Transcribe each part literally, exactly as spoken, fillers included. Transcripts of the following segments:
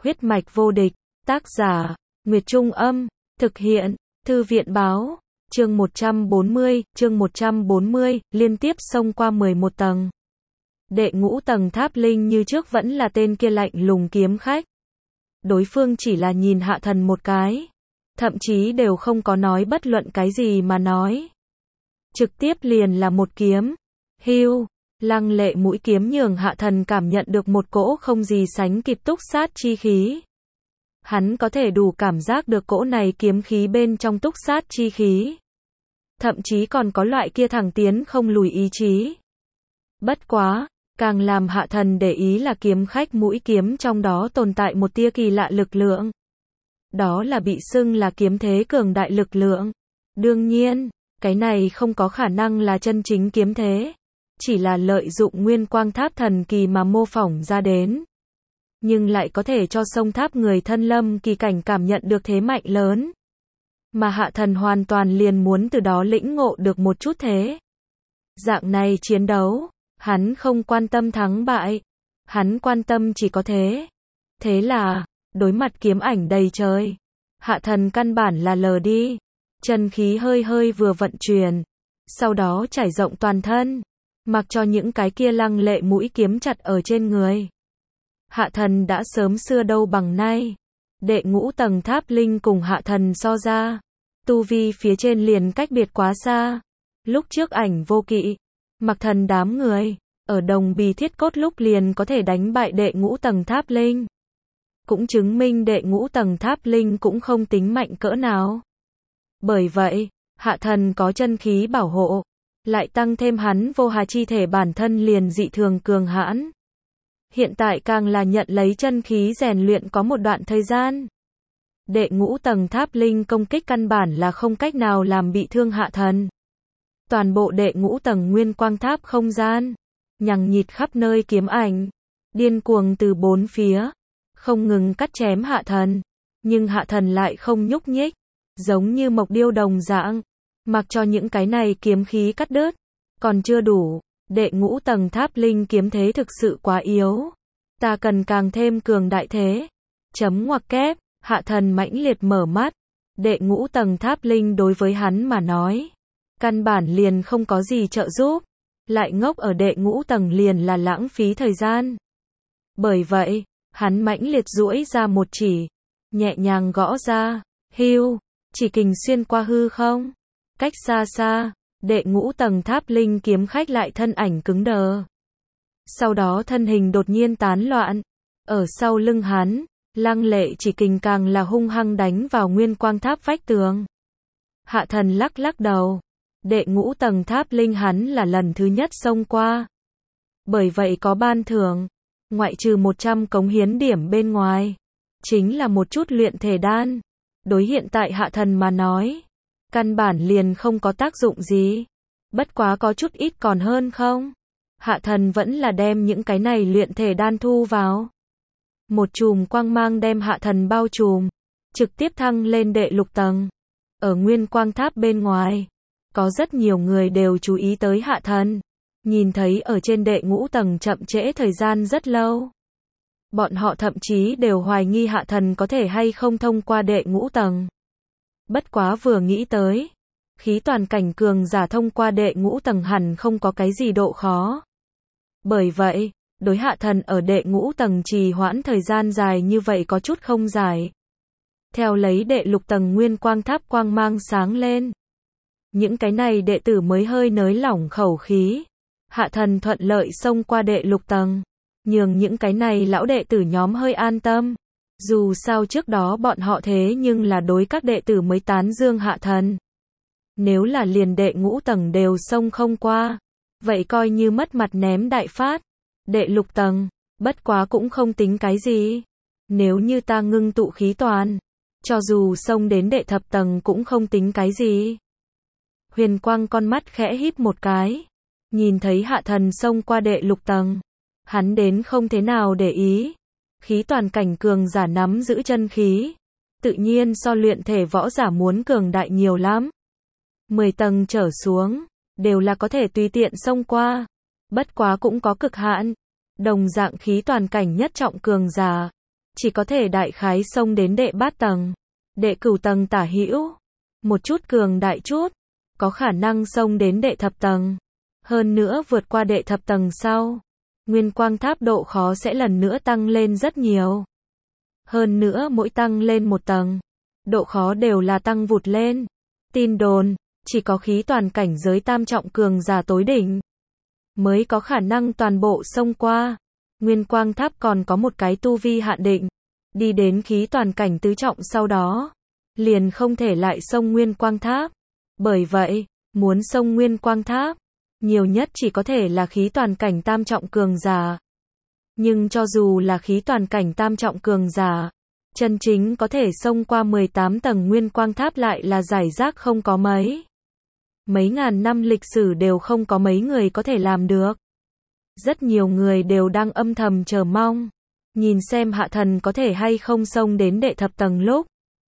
Huyết mạch vô địch, tác giả, Nguyệt Trung Âm, thực hiện, Thư viện Báo, chương một trăm bốn mươi, chương một trăm bốn mươi, liên tiếp xông qua mười một tầng. Đệ ngũ tầng tháp linh như trước vẫn là tên kia lạnh lùng kiếm khách. Đối phương chỉ là nhìn Hạ Thần một cái, thậm chí đều không có nói bất luận cái gì mà nói. Trực tiếp liền là một kiếm, hưu, lăng lệ mũi kiếm nhường Hạ Thần cảm nhận được một cỗ không gì sánh kịp túc sát chi khí. Hắn có thể đủ cảm giác được cỗ này kiếm khí bên trong túc sát chi khí. Thậm chí còn có loại kia thẳng tiến không lùi ý chí. Bất quá, càng làm Hạ Thần để ý là kiếm khách mũi kiếm trong đó tồn tại một tia kỳ lạ lực lượng. Đó là bị xưng là kiếm thế cường đại lực lượng. Đương nhiên, cái này không có khả năng là chân chính kiếm thế. Chỉ là lợi dụng nguyên quang tháp thần kỳ mà mô phỏng ra đến. Nhưng lại có thể cho sông tháp người thân lâm kỳ cảnh cảm nhận được thế mạnh lớn. Mà Hạ Thần hoàn toàn liền muốn từ đó lĩnh ngộ được một chút thế. Dạng này chiến đấu, hắn không quan tâm thắng bại. Hắn quan tâm chỉ có thế. Thế là, đối mặt kiếm ảnh đầy trời. Hạ Thần căn bản là lờ đi. Chân khí hơi hơi vừa vận chuyển. Sau đó trải rộng toàn thân. Mặc cho những cái kia lăng lệ mũi kiếm chặt ở trên người. Hạ Thần đã sớm xưa đâu bằng nay. Đệ ngũ tầng tháp linh cùng Hạ Thần so ra. Tu vi phía trên liền cách biệt quá xa. Lúc trước Ảnh Vô Kỵ, Mặc Thần đám người, ở Đồng Bì Thiết Cốt lúc liền có thể đánh bại đệ ngũ tầng tháp linh. Cũng chứng minh đệ ngũ tầng tháp linh cũng không tính mạnh cỡ nào. Bởi vậy, Hạ Thần có chân khí bảo hộ. Lại tăng thêm hắn vô hà chi thể bản thân liền dị thường cường hãn. Hiện tại càng là nhận lấy chân khí rèn luyện có một đoạn thời gian. Đệ ngũ tầng tháp linh công kích căn bản là không cách nào làm bị thương Hạ Thần. Toàn bộ đệ ngũ tầng nguyên quang tháp không gian, nhằng nhịt khắp nơi kiếm ảnh, điên cuồng từ bốn phía, không ngừng cắt chém Hạ Thần. Nhưng Hạ Thần lại không nhúc nhích, giống như mộc điêu đồng dạng. Mặc cho những cái này kiếm khí cắt đứt, còn chưa đủ, đệ ngũ tầng tháp linh kiếm thế thực sự quá yếu. Ta cần càng thêm cường đại thế. Chấm ngoặc kép, Hạ Thần mãnh liệt mở mắt. Đệ ngũ tầng tháp linh đối với hắn mà nói, căn bản liền không có gì trợ giúp. Lại ngốc ở đệ ngũ tầng liền là lãng phí thời gian. Bởi vậy, hắn mãnh liệt duỗi ra một chỉ, nhẹ nhàng gõ ra, hưu, chỉ kình xuyên qua hư không. Cách xa xa, đệ ngũ tầng tháp linh kiếm khách lại thân ảnh cứng đờ. Sau đó thân hình đột nhiên tán loạn. Ở sau lưng hắn, lăng lệ chỉ kình càng là hung hăng đánh vào nguyên quang tháp vách tường. Hạ Thần lắc lắc đầu. Đệ ngũ tầng tháp linh hắn là lần thứ nhất xông qua. Bởi vậy có ban thưởng, ngoại trừ một trăm cống hiến điểm bên ngoài, chính là một chút luyện thể đan. Đối hiện tại Hạ Thần mà nói, căn bản liền không có tác dụng gì. Bất quá có chút ít còn hơn không? Hạ Thần vẫn là đem những cái này luyện thể đan thu vào. Một chùm quang mang đem Hạ Thần bao trùm, trực tiếp thăng lên đệ lục tầng. Ở nguyên quang tháp bên ngoài, có rất nhiều người đều chú ý tới Hạ Thần. Nhìn thấy ở trên đệ ngũ tầng chậm trễ thời gian rất lâu. Bọn họ thậm chí đều hoài nghi Hạ Thần có thể hay không thông qua đệ ngũ tầng. Bất quá vừa nghĩ tới, khí toàn cảnh cường giả thông qua đệ ngũ tầng hẳn không có cái gì độ khó. Bởi vậy, đối Hạ Thần ở đệ ngũ tầng trì hoãn thời gian dài như vậy có chút không dài. Theo lấy đệ lục tầng nguyên quang tháp quang mang sáng lên. Những cái này đệ tử mới hơi nới lỏng khẩu khí. Hạ Thần thuận lợi xông qua đệ lục tầng. Nhường những cái này lão đệ tử nhóm hơi an tâm. Dù sao trước đó bọn họ thế nhưng là đối các đệ tử mới tán dương Hạ Thần. Nếu là liền đệ ngũ tầng đều xông không qua, vậy coi như mất mặt ném đại phát. Đệ lục tầng, bất quá cũng không tính cái gì. Nếu như ta ngưng tụ khí toàn, cho dù xông đến đệ thập tầng cũng không tính cái gì. Huyền Quang con mắt khẽ híp một cái, nhìn thấy Hạ Thần xông qua đệ lục tầng, hắn đến không thế nào để ý. Khí toàn cảnh cường giả nắm giữ chân khí, tự nhiên so luyện thể võ giả muốn cường đại nhiều lắm. mười tầng trở xuống, đều là có thể tùy tiện xông qua. Bất quá cũng có cực hạn. Đồng dạng khí toàn cảnh nhất trọng cường giả, chỉ có thể đại khái xông đến đệ bát tầng, đệ cửu tầng tả hữu, một chút cường đại chút, có khả năng xông đến đệ thập tầng. Hơn nữa vượt qua đệ thập tầng sau, Nguyên Quang Tháp độ khó sẽ lần nữa tăng lên rất nhiều. Hơn nữa mỗi tăng lên một tầng, độ khó đều là tăng vụt lên. Tin đồn, chỉ có khí toàn cảnh giới tam trọng cường giả tối đỉnh mới có khả năng toàn bộ xông qua. Nguyên Quang Tháp còn có một cái tu vi hạn định, đi đến khí toàn cảnh tứ trọng sau đó, liền không thể lại xông Nguyên Quang Tháp. Bởi vậy, muốn xông Nguyên Quang Tháp, nhiều nhất chỉ có thể là khí toàn cảnh tam trọng cường giả. Nhưng cho dù là khí toàn cảnh tam trọng cường giả, chân chính có thể xông qua mười tám tầng Nguyên Quang Tháp lại là giải rác không có mấy. Mấy ngàn năm lịch sử đều không có mấy người có thể làm được. Rất nhiều người đều đang âm thầm chờ mong, nhìn xem Hạ Thần có thể hay không xông đến đệ thập tầng lúc.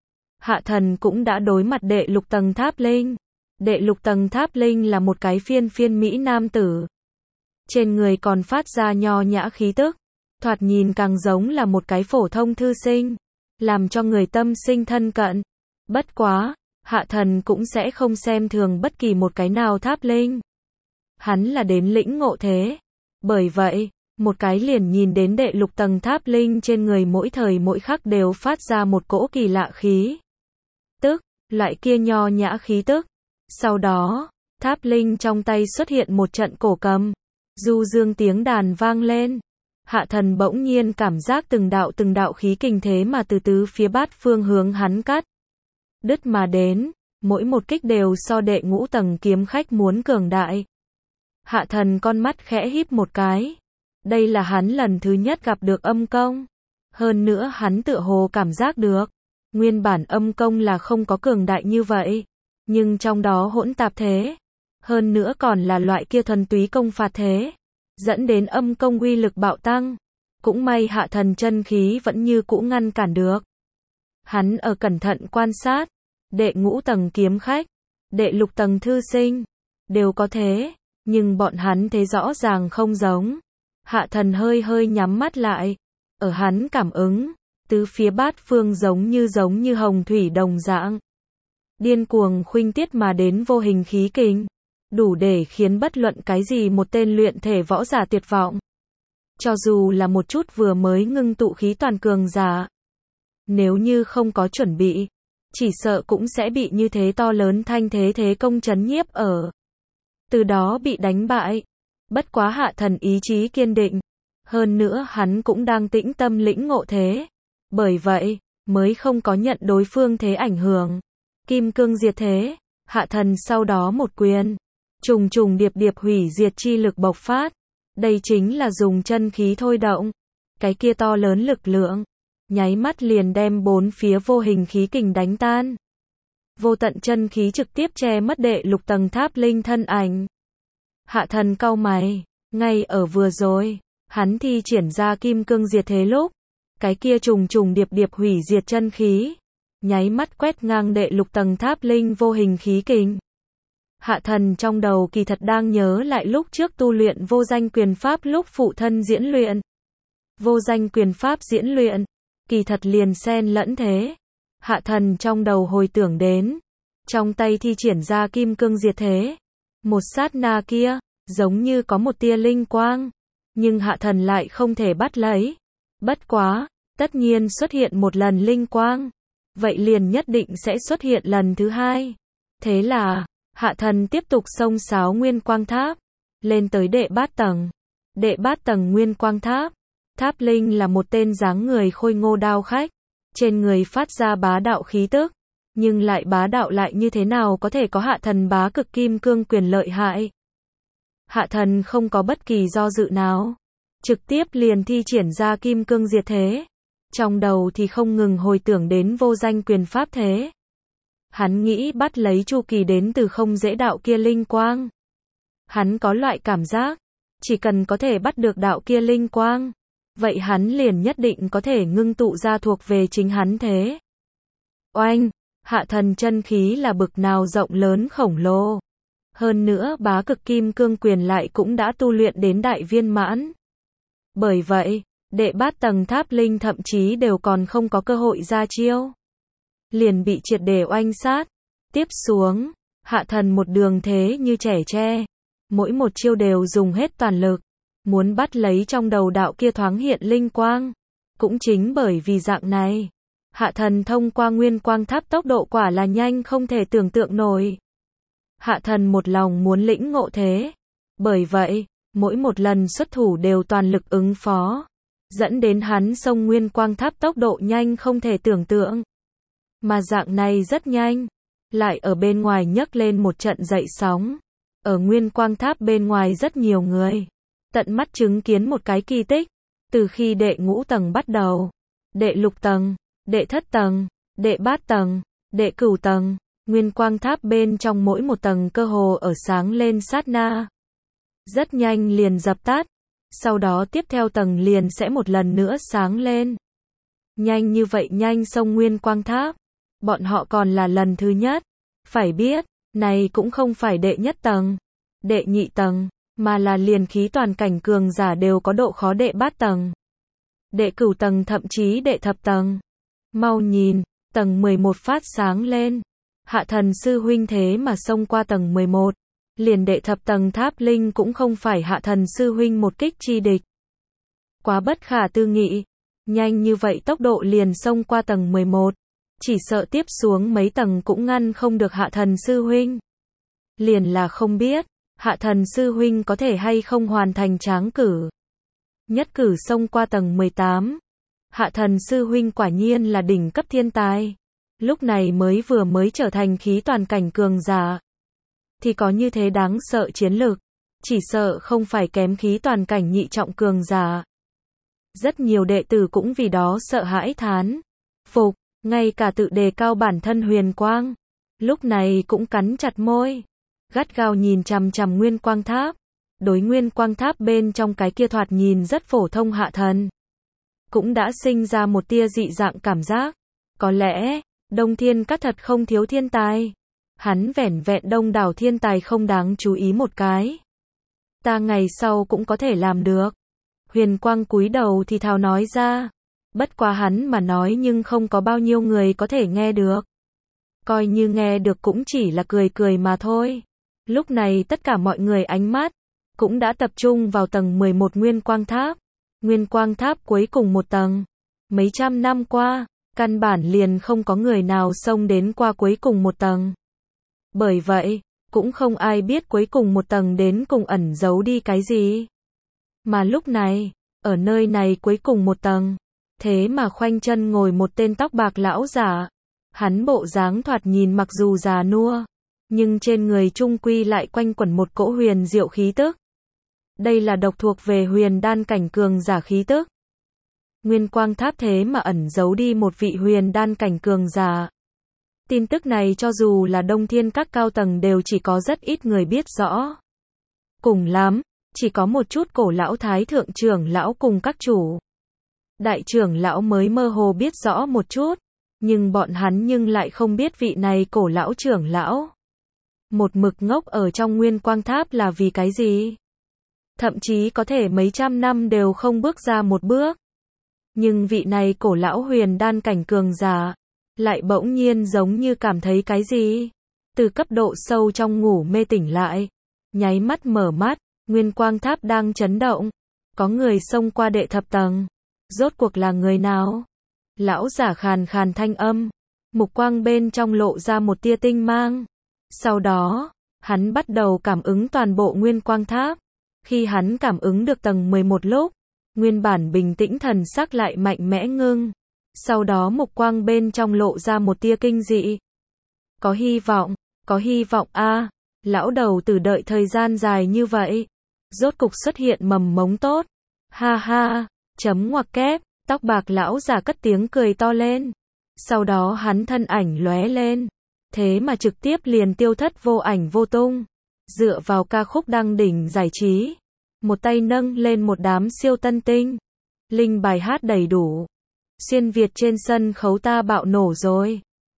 Hạ Thần cũng đã đối mặt đệ lục tầng Tháp Linh. Đệ lục tầng Tháp Linh là một cái phiên phiên mỹ nam tử. Trên người còn phát ra nho nhã khí tức, thoạt nhìn càng giống là một cái phổ thông thư sinh, làm cho người tâm sinh thân cận. Bất quá, Hạ Thần cũng sẽ không xem thường bất kỳ một cái nào Tháp Linh. Hắn là đến lĩnh ngộ thế. Bởi vậy, một cái liền nhìn đến đệ lục tầng Tháp Linh trên người mỗi thời mỗi khắc đều phát ra một cỗ kỳ lạ khí tức, loại kia nho nhã khí tức. Sau đó, Tháp Linh trong tay xuất hiện một trận cổ cầm, du dương tiếng đàn vang lên. Hạ Thần bỗng nhiên cảm giác từng đạo từng đạo khí kình thế mà từ tứ phía bát phương hướng hắn cắt đứt mà đến, mỗi một kích đều so đệ ngũ tầng kiếm khách muốn cường đại. Hạ Thần con mắt khẽ híp một cái. Đây là hắn lần thứ nhất gặp được âm công. Hơn nữa hắn tựa hồ cảm giác được, nguyên bản âm công là không có cường đại như vậy, nhưng trong đó hỗn tạp thế, hơn nữa còn là loại kia thuần túy công phạt thế, dẫn đến âm công uy lực bạo tăng. Cũng may Hạ Thần chân khí vẫn như cũ ngăn cản được. Hắn ở cẩn thận quan sát, đệ ngũ tầng kiếm khách, đệ lục tầng thư sinh, đều có thế, nhưng bọn hắn thế rõ ràng không giống. Hạ Thần hơi hơi nhắm mắt lại, ở hắn cảm ứng, tứ phía bát phương giống như giống như hồng thủy đồng dạng, điên cuồng khuynh tiết mà đến vô hình khí kình, đủ để khiến bất luận cái gì một tên luyện thể võ giả tuyệt vọng. Cho dù là một chút vừa mới ngưng tụ khí toàn cường giả, nếu như không có chuẩn bị, chỉ sợ cũng sẽ bị như thế to lớn thanh thế thế công chấn nhiếp ở, từ đó bị đánh bại. Bất quá Hạ Thần ý chí kiên định, hơn nữa hắn cũng đang tĩnh tâm lĩnh ngộ thế, bởi vậy mới không có nhận đối phương thế ảnh hưởng. Kim cương diệt thế, Hạ Thần sau đó một quyền, trùng trùng điệp điệp hủy diệt chi lực bộc phát. Đây chính là dùng chân khí thôi động, cái kia to lớn lực lượng, nháy mắt liền đem bốn phía vô hình khí kình đánh tan. Vô tận chân khí trực tiếp che mất đệ lục tầng Tháp Linh thân ảnh. Hạ Thần cau mày, ngay ở vừa rồi, hắn thi triển ra kim cương diệt thế lúc, cái kia trùng trùng điệp điệp hủy diệt chân khí, nháy mắt quét ngang đệ lục tầng Tháp Linh vô hình khí kình. Hạ Thần trong đầu kỳ thật đang nhớ lại lúc trước tu luyện vô danh quyền pháp lúc phụ thân diễn luyện. Vô danh quyền pháp diễn luyện, kỳ thật liền xen lẫn thế. Hạ Thần trong đầu hồi tưởng đến, trong tay thi triển ra kim cương diệt thế. Một sát na kia, giống như có một tia linh quang, nhưng Hạ Thần lại không thể bắt lấy. Bất quá, tất nhiên xuất hiện một lần linh quang, vậy liền nhất định sẽ xuất hiện lần thứ hai. Thế là, Hạ Thần tiếp tục xông xáo Nguyên Quang Tháp, lên tới đệ bát tầng. Đệ bát tầng Nguyên Quang Tháp, Tháp Linh là một tên dáng người khôi ngô đao khách, trên người phát ra bá đạo khí tức, nhưng lại bá đạo lại như thế nào có thể có Hạ Thần bá cực kim cương quyền lợi hại. Hạ Thần không có bất kỳ do dự nào, trực tiếp liền thi triển ra kim cương diệt thế, trong đầu thì không ngừng hồi tưởng đến vô danh quyền pháp thế. Hắn nghĩ bắt lấy chu kỳ đến từ không dễ đạo kia linh quang. Hắn có loại cảm giác, chỉ cần có thể bắt được đạo kia linh quang, vậy hắn liền nhất định có thể ngưng tụ ra thuộc về chính hắn thế. Oanh, Hạ Thần chân khí là bực nào rộng lớn khổng lồ. Hơn nữa bá cực kim cương quyền lại cũng đã tu luyện đến đại viên mãn. Bởi vậy, Đệ bát tầng tháp linh thậm chí đều còn không có cơ hội ra chiêu. Liền bị triệt để oanh sát. Tiếp xuống, hạ thần một đường thế như trẻ tre. Mỗi một chiêu đều dùng hết toàn lực. Muốn bắt lấy trong đầu đạo kia thoáng hiện linh quang. Cũng chính bởi vì dạng này, hạ thần thông qua nguyên quang tháp tốc độ quả là nhanh không thể tưởng tượng nổi. Hạ thần một lòng muốn lĩnh ngộ thế. Bởi vậy, mỗi một lần xuất thủ đều toàn lực ứng phó. Dẫn đến hắn xông nguyên quang tháp tốc độ nhanh không thể tưởng tượng. Mà dạng này rất nhanh. Lại ở bên ngoài nhấc lên một trận dậy sóng. Ở nguyên quang tháp bên ngoài rất nhiều người. Tận mắt chứng kiến một cái kỳ tích. Từ khi đệ ngũ tầng bắt đầu. Đệ lục tầng, đệ thất tầng, đệ bát tầng, đệ cửu tầng. Nguyên quang tháp bên trong mỗi một tầng cơ hồ ở sáng lên sát na. Rất nhanh liền dập tắt. Sau đó tiếp theo tầng liền sẽ một lần nữa sáng lên. Nhanh như vậy nhanh xông nguyên quang tháp. Bọn họ còn là lần thứ nhất. Phải biết, này cũng không phải đệ nhất tầng, đệ nhị tầng, mà là liền khí toàn cảnh cường giả đều có độ khó đệ bát tầng. Đệ cửu tầng thậm chí đệ thập tầng. Mau nhìn, tầng mười một phát sáng lên. Hạ thần sư huynh thế mà xông qua tầng mười một. Liền đệ thập tầng tháp linh cũng không phải hạ thần sư huynh một kích chi địch. Quá bất khả tư nghị. Nhanh như vậy tốc độ liền xông qua tầng mười một. Chỉ sợ tiếp xuống mấy tầng cũng ngăn không được hạ thần sư huynh. Liền là không biết, hạ thần sư huynh có thể hay không hoàn thành tráng cử. Nhất cử xông qua tầng mười tám. Hạ thần sư huynh quả nhiên là đỉnh cấp thiên tài. Lúc này mới vừa mới trở thành khí toàn cảnh cường giả. Thì có như thế đáng sợ chiến lực. Chỉ sợ không phải kém khí toàn cảnh nhị trọng cường giả. Rất nhiều đệ tử cũng vì đó sợ hãi thán. Phục, ngay cả tự đề cao bản thân huyền quang. Lúc này cũng cắn chặt môi. Gắt gao nhìn chằm chằm nguyên quang tháp. Đối nguyên quang tháp bên trong cái kia thoạt nhìn rất phổ thông hạ thần. Cũng đã sinh ra một tia dị dạng cảm giác. Có lẽ, Đông Thiên Các thật không thiếu thiên tài. Hắn vẻn vẹn đông đảo thiên tài không đáng chú ý một cái. Ta ngày sau cũng có thể làm được. Huyền quang cúi đầu thì thào nói ra. Bất quá hắn mà nói nhưng không có bao nhiêu người có thể nghe được. Coi như nghe được cũng chỉ là cười cười mà thôi. Lúc này tất cả mọi người ánh mắt cũng đã tập trung vào tầng mười một nguyên quang tháp. Nguyên quang tháp cuối cùng một tầng. Mấy trăm năm qua, căn bản liền không có người nào xông đến qua cuối cùng một tầng. Bởi vậy, cũng không ai biết cuối cùng một tầng đến cùng ẩn giấu đi cái gì. Mà lúc này, ở nơi này cuối cùng một tầng, thế mà khoanh chân ngồi một tên tóc bạc lão giả. Hắn bộ dáng thoạt nhìn mặc dù già nua, nhưng trên người trung quy lại quanh quẩn một cỗ huyền diệu khí tức. Đây là độc thuộc về huyền đan cảnh cường giả khí tức. Nguyên quang tháp thế mà ẩn giấu đi một vị huyền đan cảnh cường giả. Tin tức này cho dù là Đông Thiên Các cao tầng đều chỉ có rất ít người biết rõ. Cùng lắm, chỉ có một chút cổ lão thái thượng trưởng lão cùng các chủ. Đại trưởng lão mới mơ hồ biết rõ một chút, nhưng bọn hắn nhưng lại không biết vị này cổ lão trưởng lão. Một mực ngốc ở trong nguyên quang tháp là vì cái gì? Thậm chí có thể mấy trăm năm đều không bước ra một bước. Nhưng vị này cổ lão huyền đan cảnh cường giả, lại bỗng nhiên giống như cảm thấy cái gì? Từ cấp độ sâu trong ngủ mê tỉnh lại, nháy mắt mở mắt, nguyên quang tháp đang chấn động. Có người xông qua đệ thập tầng. Rốt cuộc là người nào? Lão giả khàn khàn thanh âm, mục quang bên trong lộ ra một tia tinh mang. Sau đó, hắn bắt đầu cảm ứng toàn bộ nguyên quang tháp. Khi hắn cảm ứng được tầng mười một lúc, nguyên bản bình tĩnh thần sắc lại mạnh mẽ ngưng. Sau đó mục quang bên trong lộ ra một tia kinh dị. Có hy vọng, có hy vọng a. À, lão đầu tử đợi thời gian dài như vậy, rốt cục xuất hiện mầm mống tốt. Ha ha, chấm ngoặc kép, tóc bạc lão già cất tiếng cười to lên. Sau đó hắn thân ảnh lóe lên, thế mà trực tiếp liền tiêu thất vô ảnh vô tung. Dựa vào ca khúc đăng đỉnh giải trí, một tay nâng lên một đám siêu tân tinh. Linh bài hát đầy đủ. Xuyên Việt trên sân khấu ta bạo nổ rồi.